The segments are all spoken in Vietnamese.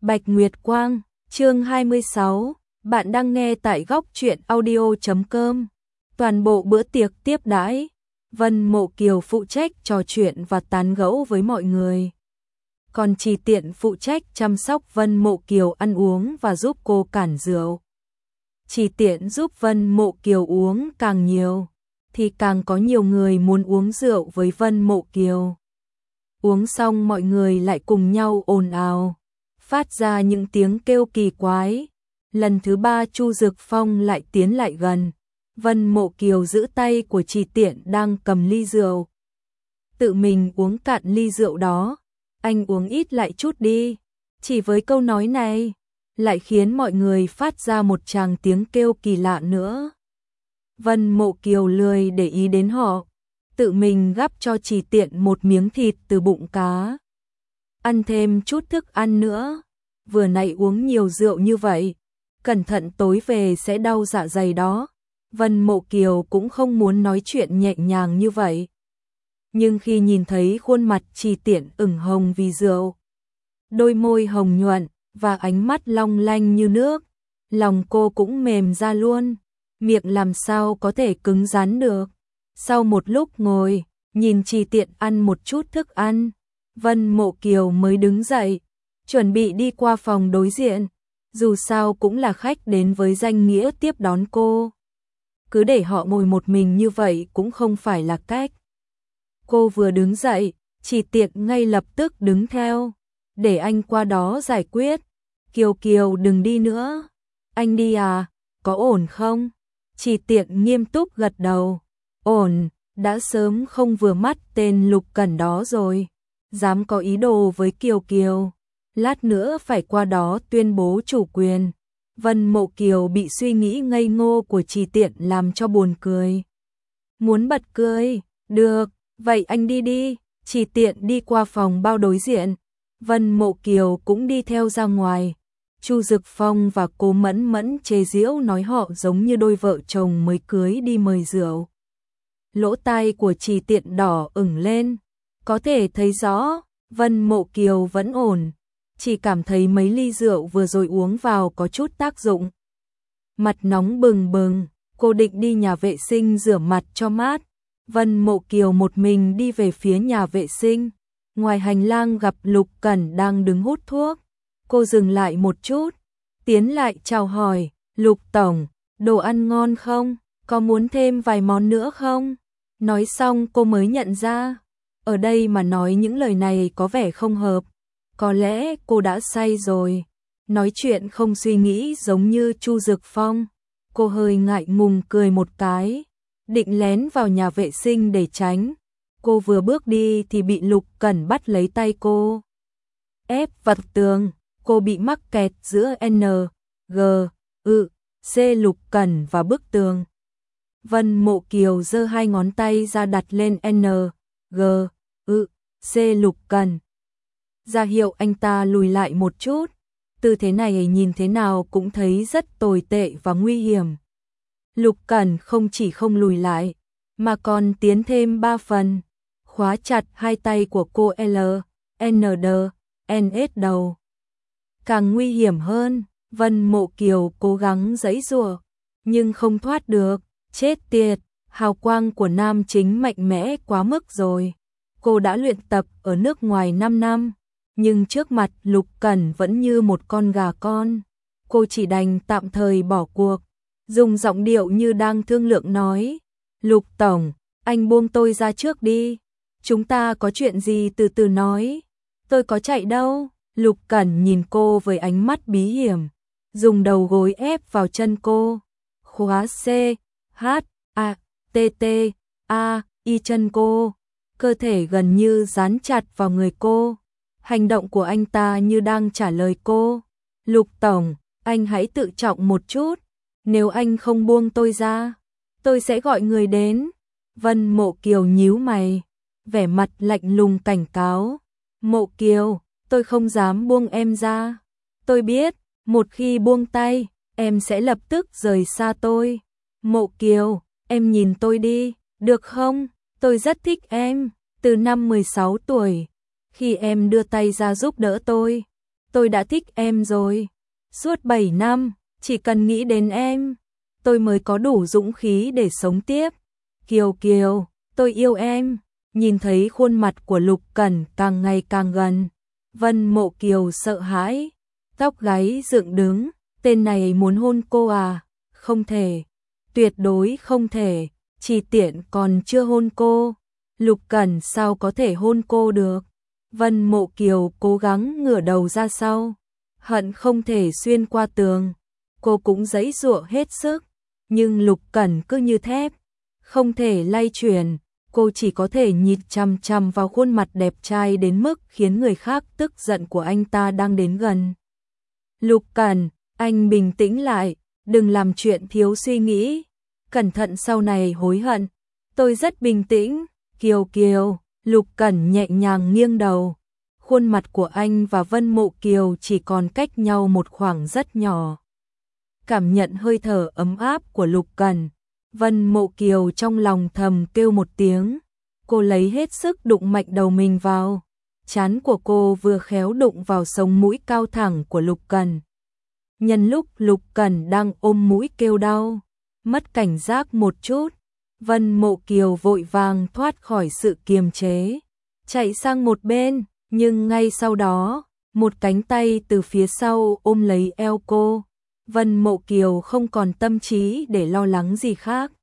Bạch Nguyệt Quang, chương 26, bạn đang nghe tại góc truyện audio.com. Toàn bộ bữa tiệc tiếp đãi, Vân Mộ Kiều phụ trách trò chuyện và tán gẫu với mọi người. Còn Trì Tiện phụ trách chăm sóc Vân Mộ Kiều ăn uống và giúp cô cản rượu. Trì Tiện giúp Vân Mộ Kiều uống càng nhiều, thì càng có nhiều người muốn uống rượu với Vân Mộ Kiều. Uống xong mọi người lại cùng nhau ồn ào, phát ra những tiếng kêu kỳ quái. Lần thứ ba Chu Dực Phong lại tiến lại gần. Vân Mộ Kiều giữ tay của Trì Tiện đang cầm ly rượu. Tự mình uống cạn ly rượu đó. Anh uống ít lại chút đi. Chỉ với câu nói này, lại khiến mọi người phát ra một tràng tiếng kêu kỳ lạ nữa. Vân Mộ Kiều lười để ý đến họ, tự mình gắp cho Trì Tiện một miếng thịt từ bụng cá. Ăn thêm chút thức ăn nữa, vừa nãy uống nhiều rượu như vậy, cẩn thận tối về sẽ đau dạ dày đó. Vân Mộ Kiều cũng không muốn nói chuyện nhẹ nhàng như vậy. Nhưng khi nhìn thấy khuôn mặt Trì Tiện ửng hồng vì rượu, đôi môi hồng nhuận và ánh mắt long lanh như nước, lòng cô cũng mềm ra luôn, miệng làm sao có thể cứng rắn được. Sau một lúc ngồi, nhìn Trì Tiện ăn một chút thức ăn, Vân Mộ Kiều mới đứng dậy, chuẩn bị đi qua phòng đối diện, dù sao cũng là khách đến với danh nghĩa tiếp đón cô. Cứ để họ ngồi một mình như vậy cũng không phải là cách. Cô vừa đứng dậy, Trì Tiện ngay lập tức đứng theo, để anh qua đó giải quyết. Kiều Kiều đừng đi nữa. Anh đi à, có ổn không? Trì Tiện nghiêm túc gật đầu. Ổn, đã sớm không vừa mắt tên Lục Cẩn đó rồi. Dám có ý đồ với Kiều Kiều, lát nữa phải qua đó tuyên bố chủ quyền. Vân Mộ Kiều bị suy nghĩ ngây ngô của Trì Tiện làm cho buồn cười. Muốn bật cười, được, vậy anh đi đi. Trì Tiện đi qua phòng bao đối diện, Vân Mộ Kiều cũng đi theo ra ngoài. Chu Dực Phong và cô Mẫn Mẫn chế giễu nói họ giống như đôi vợ chồng mới cưới đi mời rượu. Lỗ tai của Trì Tiện đỏ ửng lên, có thể thấy rõ, Vân Mộ Kiều vẫn ổn, chỉ cảm thấy mấy ly rượu vừa rồi uống vào có chút tác dụng. Mặt nóng bừng bừng, cô định đi nhà vệ sinh rửa mặt cho mát. Vân Mộ Kiều một mình đi về phía nhà vệ sinh. Ngoài hành lang gặp Lục Cẩn đang đứng hút thuốc. Cô dừng lại một chút, tiến lại chào hỏi, Lục Tổng, đồ ăn ngon không? Có muốn thêm vài món nữa không? Nói xong cô mới nhận ra, ở đây mà nói những lời này có vẻ không hợp. Có lẽ cô đã say rồi, nói chuyện không suy nghĩ giống như Chu Dực Phong. Cô hơi ngại ngùng cười một cái, định lén vào nhà vệ sinh để tránh. Cô vừa bước đi thì bị Lục Cẩn bắt lấy tay cô, ép vào tường. Cô bị mắc kẹt giữa N, G, C. Lục Cẩn và bức tường. Vân Mộ Kiều giơ hai ngón tay ra đặt lên N, G, C. Lục Cẩn, ra hiệu anh ta lùi lại một chút. Tư thế này nhìn thế nào cũng thấy rất tồi tệ và nguy hiểm. Lục Cẩn không chỉ không lùi lại, mà còn tiến thêm 3 phần, khóa chặt hai tay của cô L, N, D, N, S đầu. Càng nguy hiểm hơn, Vân Mộ Kiều cố gắng giãy giụa, nhưng không thoát được. Chết tiệt, hào quang của nam chính mạnh mẽ quá mức rồi. Cô đã luyện tập ở nước ngoài 5 năm, nhưng trước mặt Lục Cẩn vẫn như một con gà con. Cô chỉ đành tạm thời bỏ cuộc, dùng giọng điệu như đang thương lượng nói, Lục Tổng, anh buông tôi ra trước đi. Chúng ta có chuyện gì từ từ nói. Tôi có chạy đâu. Lục Cẩn nhìn cô với ánh mắt bí hiểm, dùng đầu gối ép vào chân cô. Khóa C, H, A, T, T, A, Y chân cô, cơ thể gần như dán chặt vào người cô. Hành động của anh ta như đang trả lời cô. Lục Tổng, anh hãy tự trọng một chút. Nếu anh không buông tôi ra, tôi sẽ gọi người đến. Vân Mộ Kiều nhíu mày, vẻ mặt lạnh lùng cảnh cáo. Mộ Kiều, tôi không dám buông em ra. Tôi biết, một khi buông tay, em sẽ lập tức rời xa tôi. Mộ Kiều, em nhìn tôi đi, được không? Tôi rất thích em, từ năm 16 tuổi, khi em đưa tay ra giúp đỡ tôi tôi đã thích em rồi. Suốt 7 năm, chỉ cần nghĩ đến em, tôi mới có đủ dũng khí để sống tiếp. Kiều Kiều, tôi yêu em. Nhìn thấy khuôn mặt của Lục Cẩn càng ngày càng gần, Vân Mộ Kiều sợ hãi, tóc gáy dựng đứng, tên này muốn hôn cô à? Không thể, tuyệt đối không thể, Chỉ Tiện còn chưa hôn cô, Lục Cẩn sao có thể hôn cô được? Vân Mộ Kiều cố gắng ngửa đầu ra sau, hận không thể xuyên qua tường, cô cũng giãy giụa hết sức, nhưng Lục Cẩn cứ như thép, không thể lay chuyển. Cô chỉ có thể nhìn chằm chằm vào khuôn mặt đẹp trai đến mức khiến người khác tức giận của anh ta đang đến gần. Lục Cẩn, anh bình tĩnh lại, đừng làm chuyện thiếu suy nghĩ, cẩn thận sau này hối hận. Tôi rất bình tĩnh, Kiều Kiều. Lục Cẩn nhẹ nhàng nghiêng đầu. Khuôn mặt của anh và Vân Mộ Kiều chỉ còn cách nhau một khoảng rất nhỏ. Cảm nhận hơi thở ấm áp của Lục Cẩn, Vân Mộ Kiều trong lòng thầm kêu một tiếng. Cô lấy hết sức đụng mạnh đầu mình vào. Trán của cô vừa khéo đụng vào sống mũi cao thẳng của Lục Cẩn. Nhân lúc Lục Cẩn đang ôm mũi kêu đau, mất cảnh giác một chút, Vân Mộ Kiều vội vàng thoát khỏi sự kiềm chế, chạy sang một bên, nhưng ngay sau đó, một cánh tay từ phía sau ôm lấy eo cô. Vân Mộ Kiều không còn tâm trí để lo lắng gì khác.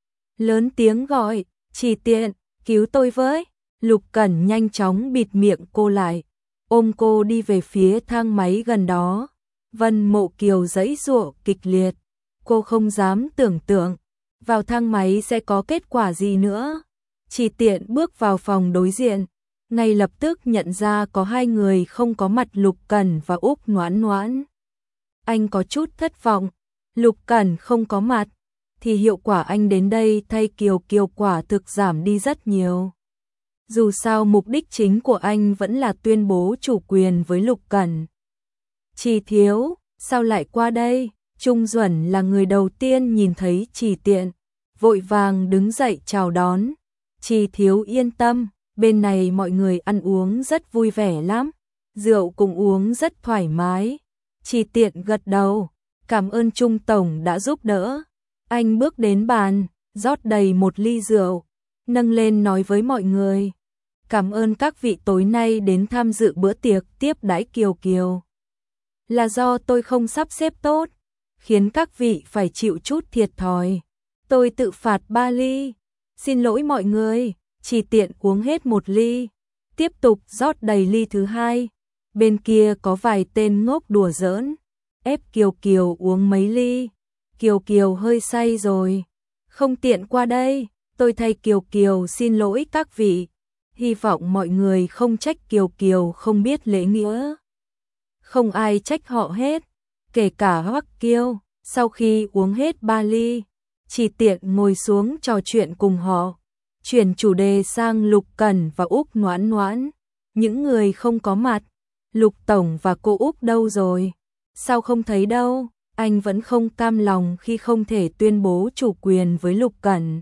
Lớn tiếng gọi, Chỉ Tiện, cứu tôi với. Lục Cẩn nhanh chóng bịt miệng cô lại, ôm cô đi về phía thang máy gần đó. Vân Mộ Kiều giãy giụa kịch liệt, cô không dám tưởng tượng vào thang máy sẽ có kết quả gì nữa. Chỉ Tiện bước vào phòng đối diện, ngay lập tức nhận ra có hai người không có mặt, Lục Cẩn và Úc Noãn Noãn. Anh có chút thất vọng, Lục Cẩn không có mặt, thì hiệu quả anh đến đây thay Kiều Kiều quả thực giảm đi rất nhiều. Dù sao mục đích chính của anh vẫn là tuyên bố chủ quyền với Lục Cẩn. Chỉ Thiếu, sao lại qua đây? Trung Duẩn là người đầu tiên nhìn thấy Chỉ Tiện, vội vàng đứng dậy chào đón. Chỉ Thiếu yên tâm, bên này mọi người ăn uống rất vui vẻ lắm, rượu cũng uống rất thoải mái. Chỉ Tiện gật đầu, cảm ơn Trung Tổng đã giúp đỡ. Anh bước đến bàn, rót đầy một ly rượu, nâng lên nói với mọi người. Cảm ơn các vị tối nay đến tham dự bữa tiệc tiếp đãi Kiều Kiều. Là do tôi không sắp xếp tốt, khiến các vị phải chịu chút thiệt thòi. Tôi tự phạt 3 ly. Xin lỗi mọi người. Chỉ Tiện uống hết một ly, tiếp tục rót đầy ly thứ hai. Bên kia có vài tên ngốc đùa giỡn, ép Kiều Kiều uống mấy ly. Kiều Kiều hơi say rồi, không tiện qua đây, tôi thay Kiều Kiều xin lỗi các vị. Hy vọng mọi người không trách Kiều Kiều không biết lễ nghĩa. Không ai trách họ hết, kể cả Hoắc Kiêu. Sau khi uống hết 3 ly, Chỉ Tiện ngồi xuống trò chuyện cùng họ, chuyển chủ đề sang Lục Cẩn và Úc Noãn Noãn. Những người không có mặt, Lục Tổng và cô Úc đâu rồi? Sao không thấy đâu? Anh vẫn không cam lòng khi không thể tuyên bố chủ quyền với Lục Cẩn.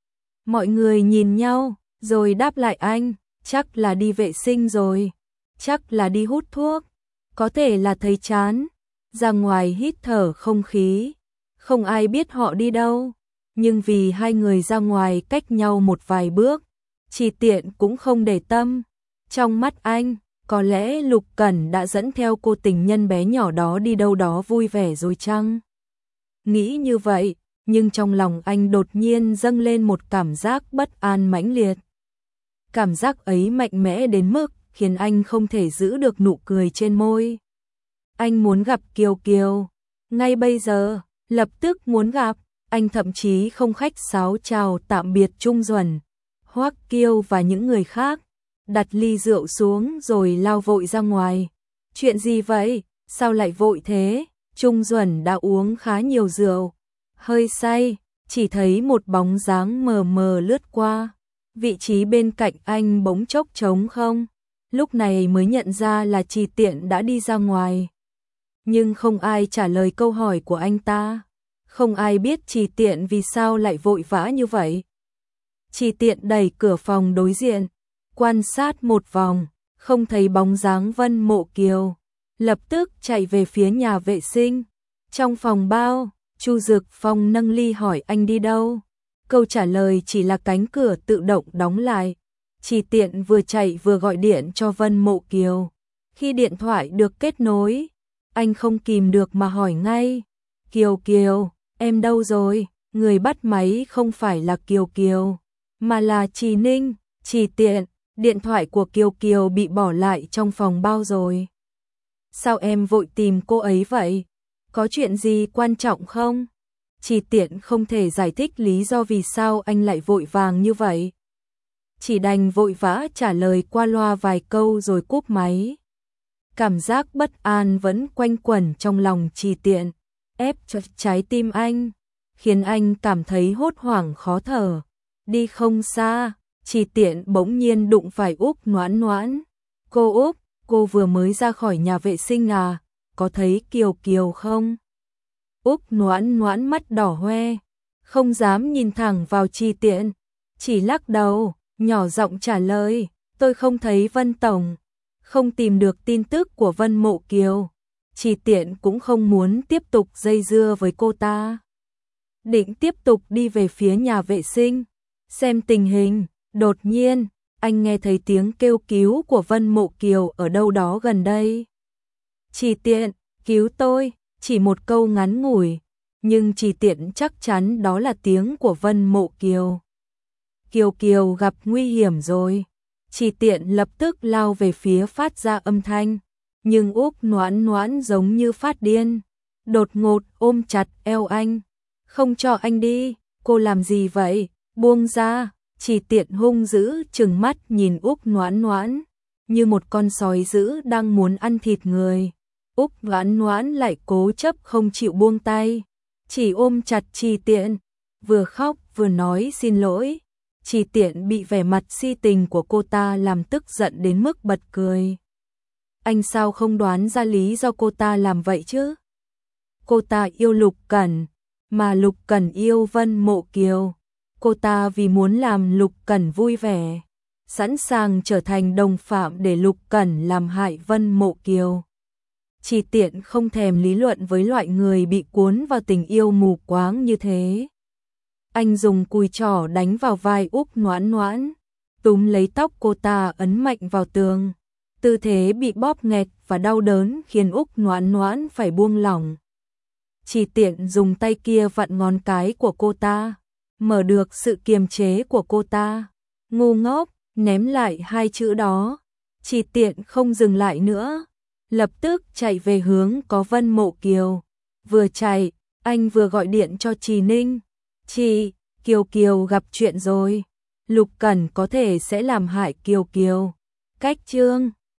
Mọi người nhìn nhau, rồi đáp lại anh, chắc là đi vệ sinh rồi, chắc là đi hút thuốc, có thể là thấy chán, ra ngoài hít thở không khí. Không ai biết họ đi đâu, nhưng vì hai người ra ngoài cách nhau một vài bước, Chỉ Tiện cũng không để tâm. Trong mắt anh, có lẽ Lục Cẩn đã dẫn theo cô tình nhân bé nhỏ đó đi đâu đó vui vẻ rồi chăng? Nghĩ như vậy, nhưng trong lòng anh đột nhiên dâng lên một cảm giác bất an mãnh liệt. Cảm giác ấy mạnh mẽ đến mức khiến anh không thể giữ được nụ cười trên môi. Anh muốn gặp Kiều Kiều, ngay bây giờ, lập tức muốn gặp. Anh thậm chí không khách sáo chào tạm biệt Trung Duẩn, Hoắc Kiêu và những người khác, đặt ly rượu xuống rồi lao vội ra ngoài. Chuyện gì vậy? Sao lại vội thế? Trung Duẩn đã uống khá nhiều rượu, hơi say, chỉ thấy một bóng dáng mờ mờ lướt qua. Vị trí bên cạnh anh bỗng chốc trống không, lúc này mới nhận ra là Chỉ Tiện đã đi ra ngoài. Nhưng không ai trả lời câu hỏi của anh ta. Không ai biết Chỉ Tiện vì sao lại vội vã như vậy. Chỉ Tiện đẩy cửa phòng đối diện, quan sát một vòng, không thấy bóng dáng Vân Mộ Kiều. lập tức chạy về phía nhà vệ sinh. Trong phòng bao, Chu Dực Phong nâng ly hỏi anh đi đâu. Câu trả lời chỉ là cánh cửa tự động đóng lại. Chỉ Tiện vừa chạy vừa gọi điện cho Vân Mộ Kiều. Khi điện thoại được kết nối, anh không kìm được mà hỏi ngay. Kiều Kiều, em đâu rồi? Người bắt máy không phải là Kiều Kiều, mà là Trì Ninh. Chỉ Tiện, điện thoại của Kiều Kiều bị bỏ lại trong phòng bao rồi. Sao em vội tìm cô ấy vậy? Có chuyện gì quan trọng không? Chỉ Tiện không thể giải thích lý do vì sao anh lại vội vàng như vậy. Chỉ đành vội vã trả lời qua loa vài câu rồi cúp máy. Cảm giác bất an vẫn quanh quẩn trong lòng Chỉ Tiện, ép cho trái tim anh, khiến anh cảm thấy hốt hoảng khó thở. Đi không xa, Chỉ Tiện bỗng nhiên đụng phải Úc Noãn Noãn. Cô Úc, cô vừa mới ra khỏi nhà vệ sinh à, có thấy Kiều Kiều không? Úc Noãn Noãn mắt đỏ hoe, không dám nhìn thẳng vào Chỉ Tiện, chỉ lắc đầu, nhỏ giọng trả lời, tôi không thấy Vân Tổng, không tìm được tin tức của Vân Mộ Kiều. Chỉ Tiện cũng không muốn tiếp tục dây dưa với cô ta. Định tiếp tục đi về phía nhà vệ sinh, xem tình hình. Đột nhiên, anh nghe thấy tiếng kêu cứu của Vân Mộ Kiều ở đâu đó gần đây. Chỉ Tiện, cứu tôi, chỉ một câu ngắn ngủi, nhưng Chỉ Tiện chắc chắn đó là tiếng của Vân Mộ Kiều. Kiều Kiều gặp nguy hiểm rồi. Chỉ Tiện lập tức lao về phía phát ra âm thanh, nhưng Úc Noãn Noãn giống như phát điên, đột ngột ôm chặt eo anh. Không cho anh đi, cô làm gì vậy? Buông ra. Chỉ Tiện hung dữ trừng mắt nhìn Úc Noãn Noãn, như một con sói dữ đang muốn ăn thịt người. Úc Noãn Noãn lại cố chấp không chịu buông tay, chỉ ôm chặt Chỉ Tiện, vừa khóc vừa nói xin lỗi. Chỉ Tiện bị vẻ mặt si tình của cô ta làm tức giận đến mức bật cười. Anh sao không đoán ra lý do cô ta làm vậy chứ? Cô ta yêu Lục Cẩn, mà Lục Cẩn yêu Vân Mộ Kiều. Cô ta vì muốn làm Lục Cẩn vui vẻ, sẵn sàng trở thành đồng phạm để Lục Cẩn làm hại Vân Mộ Kiều. Chỉ Tiện không thèm lý luận với loại người bị cuốn vào tình yêu mù quáng như thế. Anh dùng cùi trỏ đánh vào vai Úc Noãn Noãn, túm lấy tóc cô ta ấn mạnh vào tường. Tư thế bị bóp nghẹt và đau đớn khiến Úc Noãn Noãn phải buông lỏng. Chỉ Tiện dùng tay kia vặn ngón cái của cô ta, mở được sự kiềm chế của cô ta. Ngu ngốc, ném lại hai chữ đó. Chỉ Tiện không dừng lại nữa, lập tức chạy về hướng có Vân Mộ Kiều. Vừa chạy, anh vừa gọi điện cho Trì Ninh. Chị, Kiều Kiều gặp chuyện rồi. Lục Cẩn có thể sẽ làm hại Kiều Kiều. Cách chương